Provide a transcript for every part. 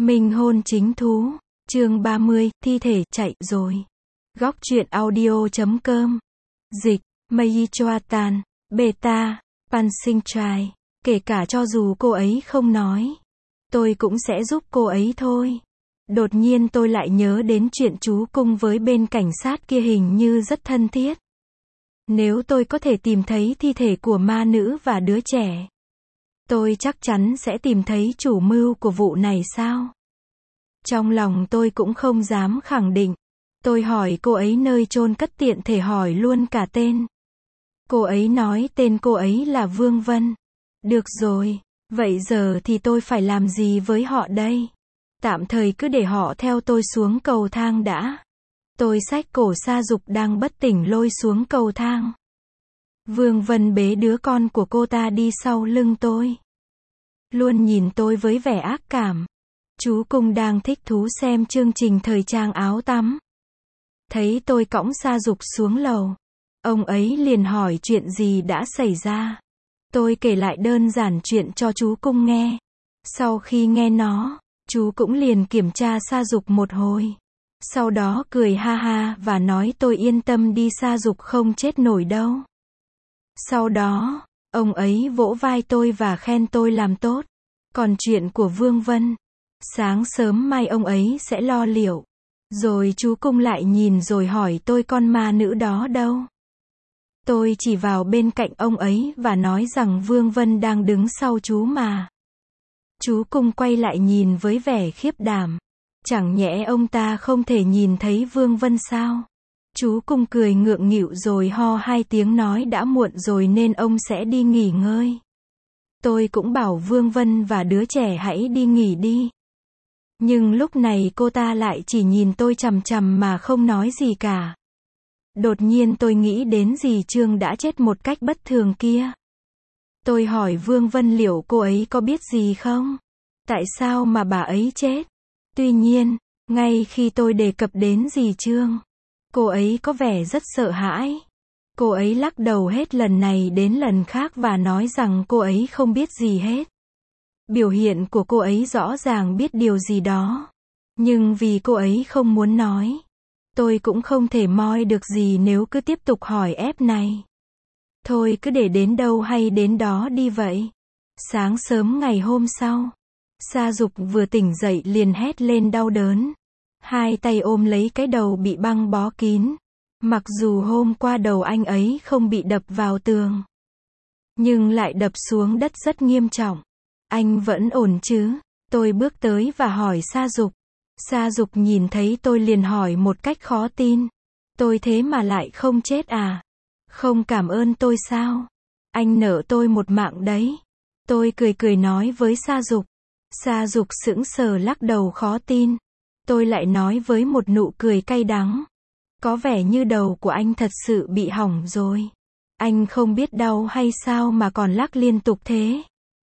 Minh hôn chính thú. Chương 30, thi thể chạy rồi. Góc truyện audio.com. Dịch, Mei Choatan, Beta, Pan Sinh Trai. Kể cả cho dù cô ấy không nói, tôi cũng sẽ giúp cô ấy thôi. Đột nhiên tôi lại nhớ đến chuyện chú Cung với bên cảnh sát kia hình như rất thân thiết. Nếu tôi có thể tìm thấy thi thể của ma nữ và đứa trẻ, tôi chắc chắn sẽ tìm thấy chủ mưu của vụ này sao? Trong lòng tôi cũng không dám khẳng định. Tôi hỏi cô ấy nơi chôn cất, tiện thể hỏi luôn cả tên. Cô ấy nói tên cô ấy là Vương Vân. Được rồi, vậy giờ thì tôi phải làm gì với họ đây? Tạm thời cứ để họ theo tôi xuống cầu thang đã. Tôi xách cổ Sa Dục đang bất tỉnh lôi xuống cầu thang. Vương Vân bế đứa con của cô ta đi sau lưng tôi, luôn nhìn tôi với vẻ ác cảm. Chú Cung đang thích thú xem chương trình thời trang áo tắm. Thấy tôi cõng Sa Dục xuống lầu, ông ấy liền hỏi chuyện gì đã xảy ra. Tôi kể lại đơn giản chuyện cho chú Cung nghe. Sau khi nghe nó, chú cũng liền kiểm tra Sa Dục một hồi. Sau đó cười ha ha và nói tôi yên tâm đi, Sa Dục không chết nổi đâu. Sau đó, ông ấy vỗ vai tôi và khen tôi làm tốt. Còn chuyện của Vương Vân, sáng sớm mai ông ấy sẽ lo liệu. Rồi chú Cung lại nhìn rồi hỏi tôi con ma nữ đó đâu. Tôi chỉ vào bên cạnh ông ấy và nói rằng Vương Vân đang đứng sau chú mà. Chú Cung quay lại nhìn với vẻ khiếp đảm. Chẳng nhẽ ông ta không thể nhìn thấy Vương Vân sao? Chú Cung cười ngượng nghịu rồi ho hai tiếng nói đã muộn rồi nên ông sẽ đi nghỉ ngơi. Tôi cũng bảo Vương Vân và đứa trẻ hãy đi nghỉ đi. Nhưng lúc này cô ta lại chỉ nhìn tôi chằm chằm mà không nói gì cả. Đột nhiên tôi nghĩ đến dì Trương đã chết một cách bất thường kia. Tôi hỏi Vương Vân liệu cô ấy có biết gì không? Tại sao mà bà ấy chết? Tuy nhiên, ngay khi tôi đề cập đến dì Trương, cô ấy có vẻ rất sợ hãi. Cô ấy lắc đầu hết lần này đến lần khác và nói rằng cô ấy không biết gì hết. Biểu hiện của cô ấy rõ ràng biết điều gì đó. Nhưng vì cô ấy không muốn nói, tôi cũng không thể moi được gì nếu cứ tiếp tục hỏi ép này. Thôi cứ để đến đâu hay đến đó đi vậy. Sáng sớm ngày hôm sau, Sa Dục vừa tỉnh dậy liền hét lên đau đớn. Hai tay ôm lấy cái đầu bị băng bó kín. Mặc dù hôm qua đầu anh ấy không bị đập vào tường, nhưng lại đập xuống đất rất nghiêm trọng. Anh vẫn ổn chứ? Tôi bước tới và hỏi Sa Dục. Sa Dục nhìn thấy tôi liền hỏi một cách khó tin. Tôi thế mà lại không chết à? Không cảm ơn tôi sao? Anh nợ tôi một mạng đấy. Tôi cười cười nói với Sa Dục. Sa Dục sững sờ lắc đầu khó tin. Tôi lại nói với một nụ cười cay đắng. Có vẻ như đầu của anh thật sự bị hỏng rồi. Anh không biết đau hay sao mà còn lắc liên tục thế?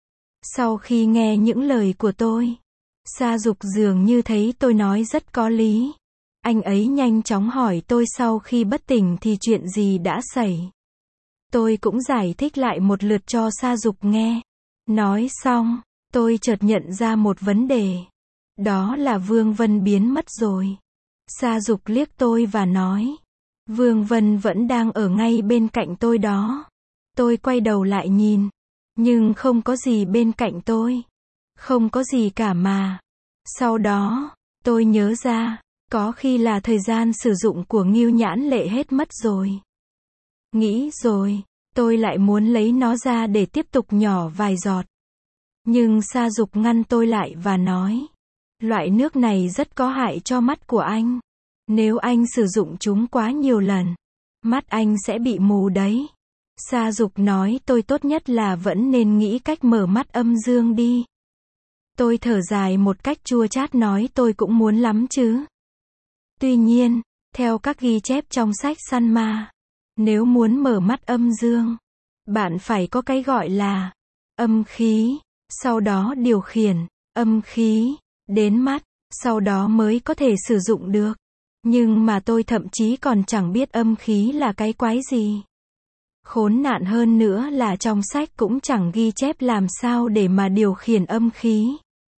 Sau khi nghe những lời của tôi, Sa Dục dường như thấy tôi nói rất có lý. Anh ấy nhanh chóng hỏi tôi sau khi bất tỉnh thì chuyện gì đã xảy. Tôi cũng giải thích lại một lượt cho Sa Dục nghe. Nói xong, tôi chợt nhận ra một vấn đề. Đó là Vương Vân biến mất rồi. Sa Dục liếc tôi và nói. Vương Vân vẫn đang ở ngay bên cạnh tôi đó. Tôi quay đầu lại nhìn. Nhưng không có gì bên cạnh tôi. Không có gì cả mà. Sau đó, tôi nhớ ra, có khi là thời gian sử dụng của Ngưu Nhãn Lệ hết mất rồi. Nghĩ rồi, tôi lại muốn lấy nó ra để tiếp tục nhỏ vài giọt. Nhưng Sa Dục ngăn tôi lại và nói. Loại nước này rất có hại cho mắt của anh. Nếu anh sử dụng chúng quá nhiều lần, mắt anh sẽ bị mù đấy. Sa Dục nói tôi tốt nhất là vẫn nên nghĩ cách mở mắt âm dương đi. Tôi thở dài một cách chua chát nói tôi cũng muốn lắm chứ. Tuy nhiên, theo các ghi chép trong sách săn ma, nếu muốn mở mắt âm dương, bạn phải có cái gọi là âm khí, sau đó điều khiển âm khí đến mắt, sau đó mới có thể sử dụng được. Nhưng mà tôi thậm chí còn chẳng biết âm khí là cái quái gì. Khốn nạn hơn nữa là trong sách cũng chẳng ghi chép làm sao để mà điều khiển âm khí.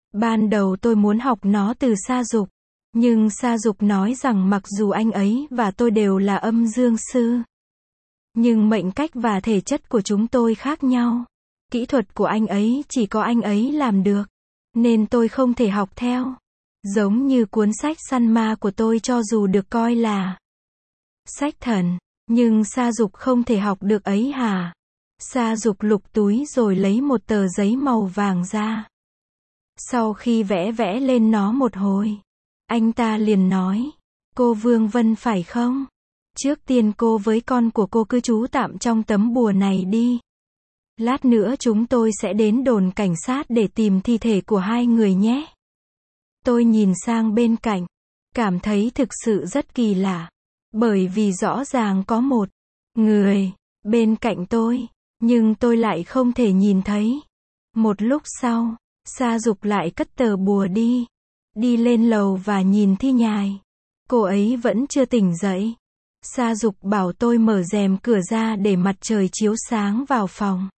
Ban đầu tôi muốn học nó từ Sa Dục. Nhưng Sa Dục nói rằng mặc dù anh ấy và tôi đều là âm dương sư, nhưng mệnh cách và thể chất của chúng tôi khác nhau. Kỹ thuật của anh ấy chỉ có anh ấy làm được, nên tôi không thể học theo. Giống như cuốn sách săn ma của tôi cho dù được coi là sách thần, nhưng Sa Dục không thể học được ấy hả? Sa Dục lục túi rồi lấy một tờ giấy màu vàng ra. Sau khi vẽ lên nó một hồi, anh ta liền nói, cô Vương Vân phải không? Trước tiên cô với con của cô cứ trú tạm trong tấm bùa này đi. Lát nữa chúng tôi sẽ đến đồn cảnh sát để tìm thi thể của hai người nhé. Tôi nhìn sang bên cạnh, cảm thấy thực sự rất kỳ lạ. Bởi vì rõ ràng có một người bên cạnh tôi, nhưng tôi lại không thể nhìn thấy. Một lúc sau, Sa Dục lại cất tờ bùa đi lên lầu và nhìn thi nhài. Cô ấy vẫn chưa tỉnh dậy. Sa Dục bảo tôi mở rèm cửa ra để mặt trời chiếu sáng vào phòng.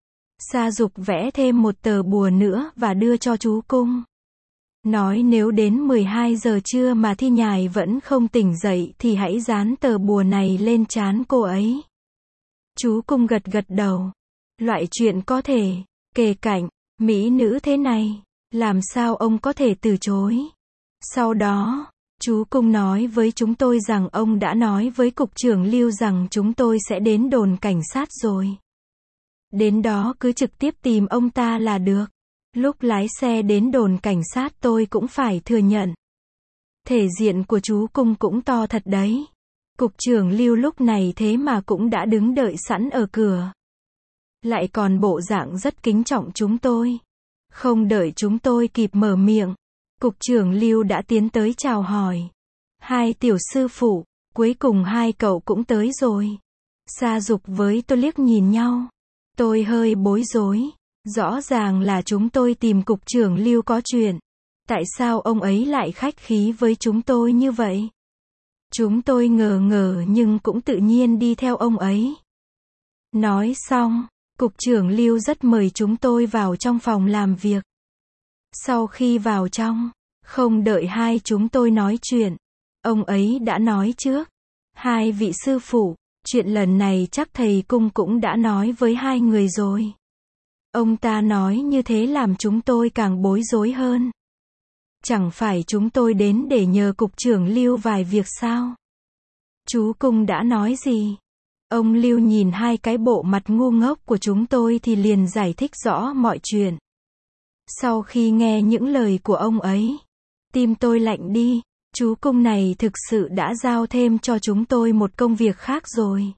Sa Dục vẽ thêm một tờ bùa nữa và đưa cho chú Cung. Nói nếu đến 12 giờ trưa mà thi nhài vẫn không tỉnh dậy thì hãy dán tờ bùa này lên trán cô ấy. Chú Cung gật đầu. Loại chuyện có thể kề cạnh mỹ nữ thế này, làm sao ông có thể từ chối? Sau đó, chú Cung nói với chúng tôi rằng ông đã nói với cục trưởng Lưu rằng chúng tôi sẽ đến đồn cảnh sát rồi. Đến đó cứ trực tiếp tìm ông ta là được. Lúc lái xe đến đồn cảnh sát tôi cũng phải thừa nhận. Thể diện của chú Cung cũng to thật đấy. Cục trưởng Lưu lúc này thế mà cũng đã đứng đợi sẵn ở cửa. Lại còn bộ dạng rất kính trọng chúng tôi. Không đợi chúng tôi kịp mở miệng, cục trưởng Lưu đã tiến tới chào hỏi. Hai tiểu sư phụ, cuối cùng hai cậu cũng tới rồi. Sa Dục với tôi liếc nhìn nhau. Tôi hơi bối rối. Rõ ràng là chúng tôi tìm cục trưởng Lưu có chuyện. Tại sao ông ấy lại khách khí với chúng tôi như vậy? Chúng tôi ngờ ngờ nhưng cũng tự nhiên đi theo ông ấy. Nói xong, cục trưởng Lưu rất mời chúng tôi vào trong phòng làm việc. Sau khi vào trong, không đợi hai chúng tôi nói chuyện, ông ấy đã nói trước. Hai vị sư phụ, chuyện lần này chắc thầy Cung cũng đã nói với hai người rồi. Ông ta nói như thế làm chúng tôi càng bối rối hơn. Chẳng phải chúng tôi đến để nhờ cục trưởng Lưu vài việc sao? Chú Cung đã nói gì? Ông Lưu nhìn hai cái bộ mặt ngu ngốc của chúng tôi thì liền giải thích rõ mọi chuyện. Sau khi nghe những lời của ông ấy, tim tôi lạnh đi. Chú Cung này thực sự đã giao thêm cho chúng tôi một công việc khác rồi.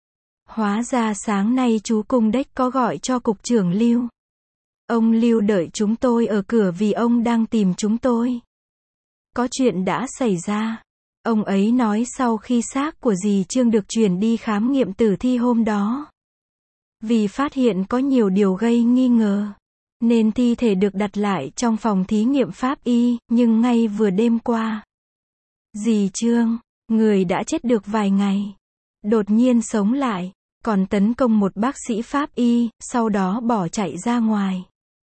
Hóa ra sáng nay chú Cung đếch có gọi cho cục trưởng Lưu. Ông Lưu đợi chúng tôi ở cửa vì ông đang tìm chúng tôi. Có chuyện đã xảy ra. Ông ấy nói sau khi xác của dì Trương được chuyển đi khám nghiệm tử thi hôm đó, vì phát hiện có nhiều điều gây nghi ngờ, nên thi thể được đặt lại trong phòng thí nghiệm pháp y, nhưng ngay vừa đêm qua, dì Trương, người đã chết được vài ngày, đột nhiên sống lại, còn tấn công một bác sĩ pháp y, sau đó bỏ chạy ra ngoài.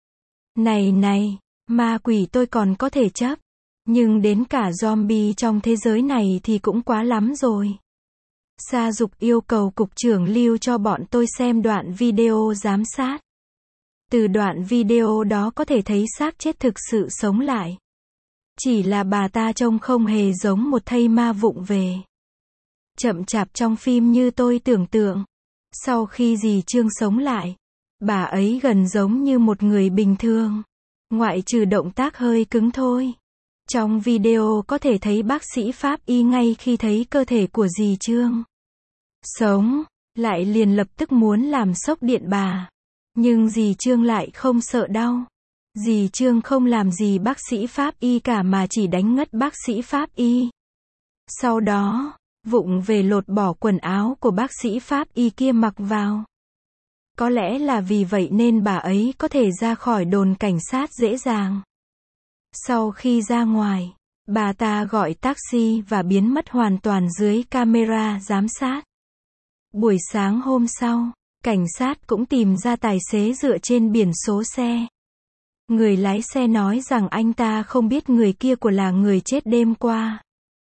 Này, ma quỷ tôi còn có thể chấp, nhưng đến cả zombie trong thế giới này thì cũng quá lắm rồi. Sa Dục yêu cầu cục trưởng Lưu cho bọn tôi xem đoạn video giám sát. Từ đoạn video đó có thể thấy xác chết thực sự sống lại. Chỉ là bà ta trông không hề giống một thây ma vụng về, chậm chạp trong phim như tôi tưởng tượng. Sau khi dì Trương sống lại, bà ấy gần giống như một người bình thường, ngoại trừ động tác hơi cứng thôi. Trong video có thể thấy bác sĩ pháp y ngay khi thấy cơ thể của dì Trương sống lại liền lập tức muốn làm sốc điện bà. Nhưng dì Trương lại không sợ đau. Dì Trương không làm gì bác sĩ pháp y cả mà chỉ đánh ngất bác sĩ pháp y. Sau đó, vụng về lột bỏ quần áo của bác sĩ pháp y kia mặc vào. Có lẽ là vì vậy nên bà ấy có thể ra khỏi đồn cảnh sát dễ dàng. Sau khi ra ngoài, bà ta gọi taxi và biến mất hoàn toàn dưới camera giám sát. Buổi sáng hôm sau, cảnh sát cũng tìm ra tài xế dựa trên biển số xe. Người lái xe nói rằng anh ta không biết người kia của là người chết đêm qua.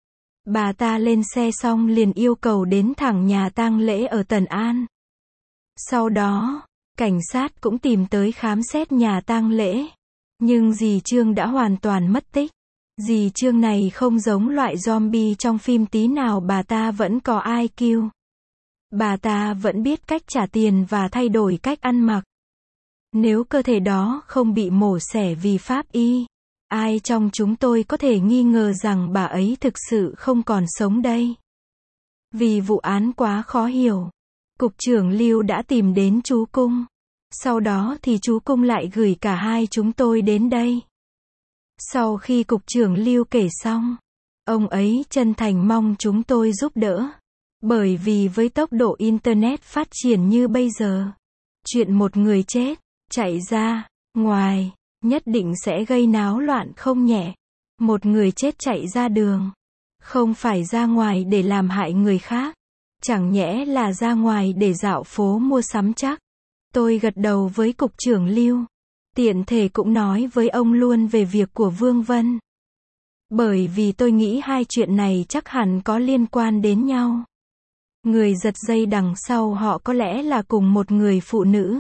Bà ta lên xe xong liền yêu cầu đến thẳng nhà tang lễ ở Tần An. Sau đó, cảnh sát cũng tìm tới khám xét nhà tang lễ. Nhưng dì Trương đã hoàn toàn mất tích. Dì Trương này không giống loại zombie trong phim tí nào, bà ta vẫn có IQ. Bà ta vẫn biết cách trả tiền và thay đổi cách ăn mặc. Nếu cơ thể đó không bị mổ xẻ vì pháp y, ai trong chúng tôi có thể nghi ngờ rằng bà ấy thực sự không còn sống đây. Vì vụ án quá khó hiểu, Cục trưởng Lưu đã tìm đến chú Cung. Sau đó thì chú Cung lại gửi cả hai chúng tôi đến đây. Sau khi Cục trưởng Lưu kể xong, ông ấy chân thành mong chúng tôi giúp đỡ. Bởi vì với tốc độ Internet phát triển như bây giờ, chuyện một người chết, chạy ra ngoài, nhất định sẽ gây náo loạn không nhẹ. Một người chết chạy ra đường, không phải ra ngoài để làm hại người khác, chẳng nhẽ là ra ngoài để dạo phố mua sắm chắc. Tôi gật đầu với Cục trưởng Lưu, tiện thể cũng nói với ông luôn về việc của Vương Vân. Bởi vì tôi nghĩ hai chuyện này chắc hẳn có liên quan đến nhau. Người giật dây đằng sau họ có lẽ là cùng một người phụ nữ.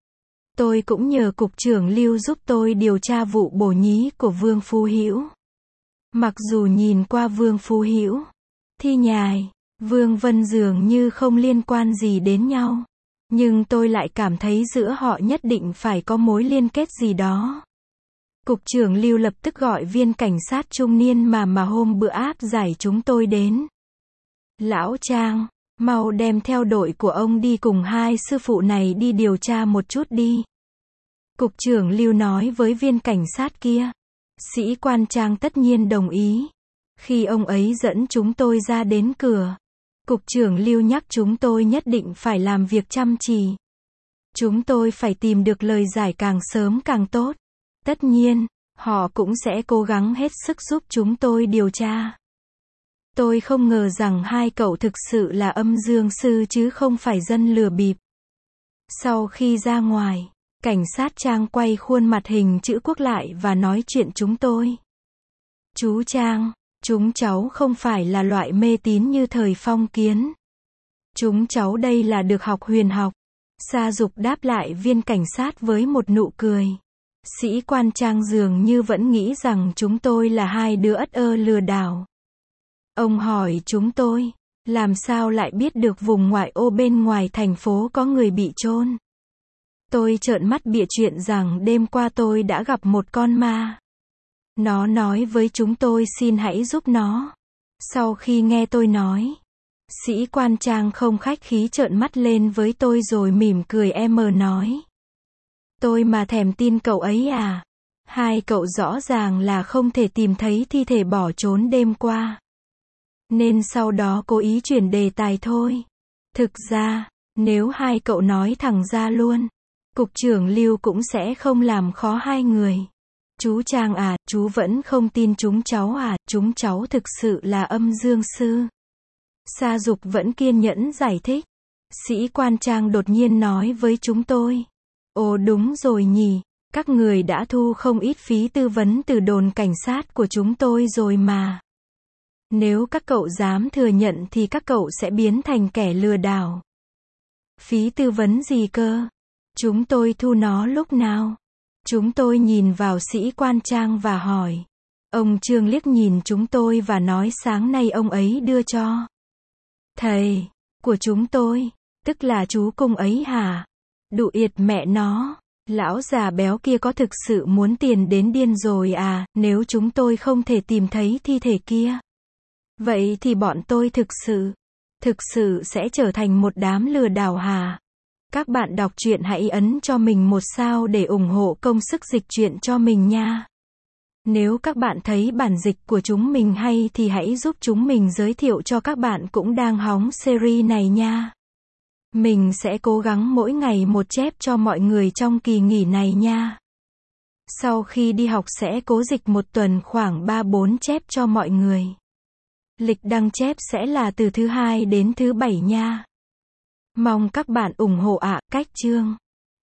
Tôi cũng nhờ Cục trưởng Lưu giúp tôi điều tra vụ bổ nhí của Vương Phú Hữu. Mặc dù nhìn qua Vương Phú Hữu, Thi Nhài, Vương Vân dường như không liên quan gì đến nhau. Nhưng tôi lại cảm thấy giữa họ nhất định phải có mối liên kết gì đó. Cục trưởng Lưu lập tức gọi viên cảnh sát trung niên mà hôm bữa áp giải chúng tôi đến. Lão Trang, mau đem theo đội của ông đi cùng hai sư phụ này đi điều tra một chút đi. Cục trưởng Lưu nói với viên cảnh sát kia. Sĩ quan Trang tất nhiên đồng ý. Khi ông ấy dẫn chúng tôi ra đến cửa, Cục trưởng Lưu nhắc chúng tôi nhất định phải làm việc chăm chỉ. Chúng tôi phải tìm được lời giải càng sớm càng tốt. Tất nhiên, họ cũng sẽ cố gắng hết sức giúp chúng tôi điều tra. Tôi không ngờ rằng hai cậu thực sự là âm dương sư chứ không phải dân lừa bịp. Sau khi ra ngoài, cảnh sát Trang quay khuôn mặt hình chữ quốc lại và nói chuyện chúng tôi. Chú Trang, chúng cháu không phải là loại mê tín như thời phong kiến. Chúng cháu đây là được học huyền học. Sa Dục đáp lại viên cảnh sát với một nụ cười. Sĩ quan Trang dường như vẫn nghĩ rằng chúng tôi là hai đứa ất ơ lừa đảo. Ông hỏi chúng tôi, làm sao lại biết được vùng ngoại ô bên ngoài thành phố có người bị chôn? Tôi trợn mắt bịa chuyện rằng đêm qua tôi đã gặp một con ma. Nó nói với chúng tôi xin hãy giúp nó. Sau khi nghe tôi nói, sĩ quan Trang không khách khí trợn mắt lên với tôi rồi mỉm cười nói. Tôi mà thèm tin cậu ấy à? Hai cậu rõ ràng là không thể tìm thấy thi thể bỏ trốn đêm qua. Nên sau đó cố ý chuyển đề tài thôi. Thực ra, nếu hai cậu nói thẳng ra luôn, Cục trưởng Lưu cũng sẽ không làm khó hai người. Chú Trang à, chú vẫn không tin chúng cháu à, chúng cháu thực sự là âm dương sư. Sa Dục vẫn kiên nhẫn giải thích. Sĩ quan Trang đột nhiên nói với chúng tôi. Ồ đúng rồi nhỉ, các người đã thu không ít phí tư vấn từ đồn cảnh sát của chúng tôi rồi mà. Nếu các cậu dám thừa nhận thì các cậu sẽ biến thành kẻ lừa đảo. Phí tư vấn gì cơ? Chúng tôi thu nó lúc nào? Chúng tôi nhìn vào sĩ quan Trang và hỏi. Ông Trương liếc nhìn chúng tôi và nói sáng nay ông ấy đưa cho thầy của chúng tôi, tức là chú Cung ấy hả? Đụ yệt mẹ nó, lão già béo kia có thực sự muốn tiền đến điên rồi à, nếu chúng tôi không thể tìm thấy thi thể kia. Vậy thì bọn tôi thực sự sẽ trở thành một đám lừa đảo hả? Các bạn đọc truyện hãy ấn cho mình một sao để ủng hộ công sức dịch truyện cho mình nha. Nếu các bạn thấy bản dịch của chúng mình hay thì hãy giúp chúng mình giới thiệu cho các bạn cũng đang hóng series này nha. Mình sẽ cố gắng mỗi ngày một chép cho mọi người trong kỳ nghỉ này nha. Sau khi đi học sẽ cố dịch một tuần khoảng 3-4 chép cho mọi người. Lịch đăng chép sẽ là từ thứ Hai đến thứ Bảy nha. Mong các bạn ủng hộ ạ. Cách chương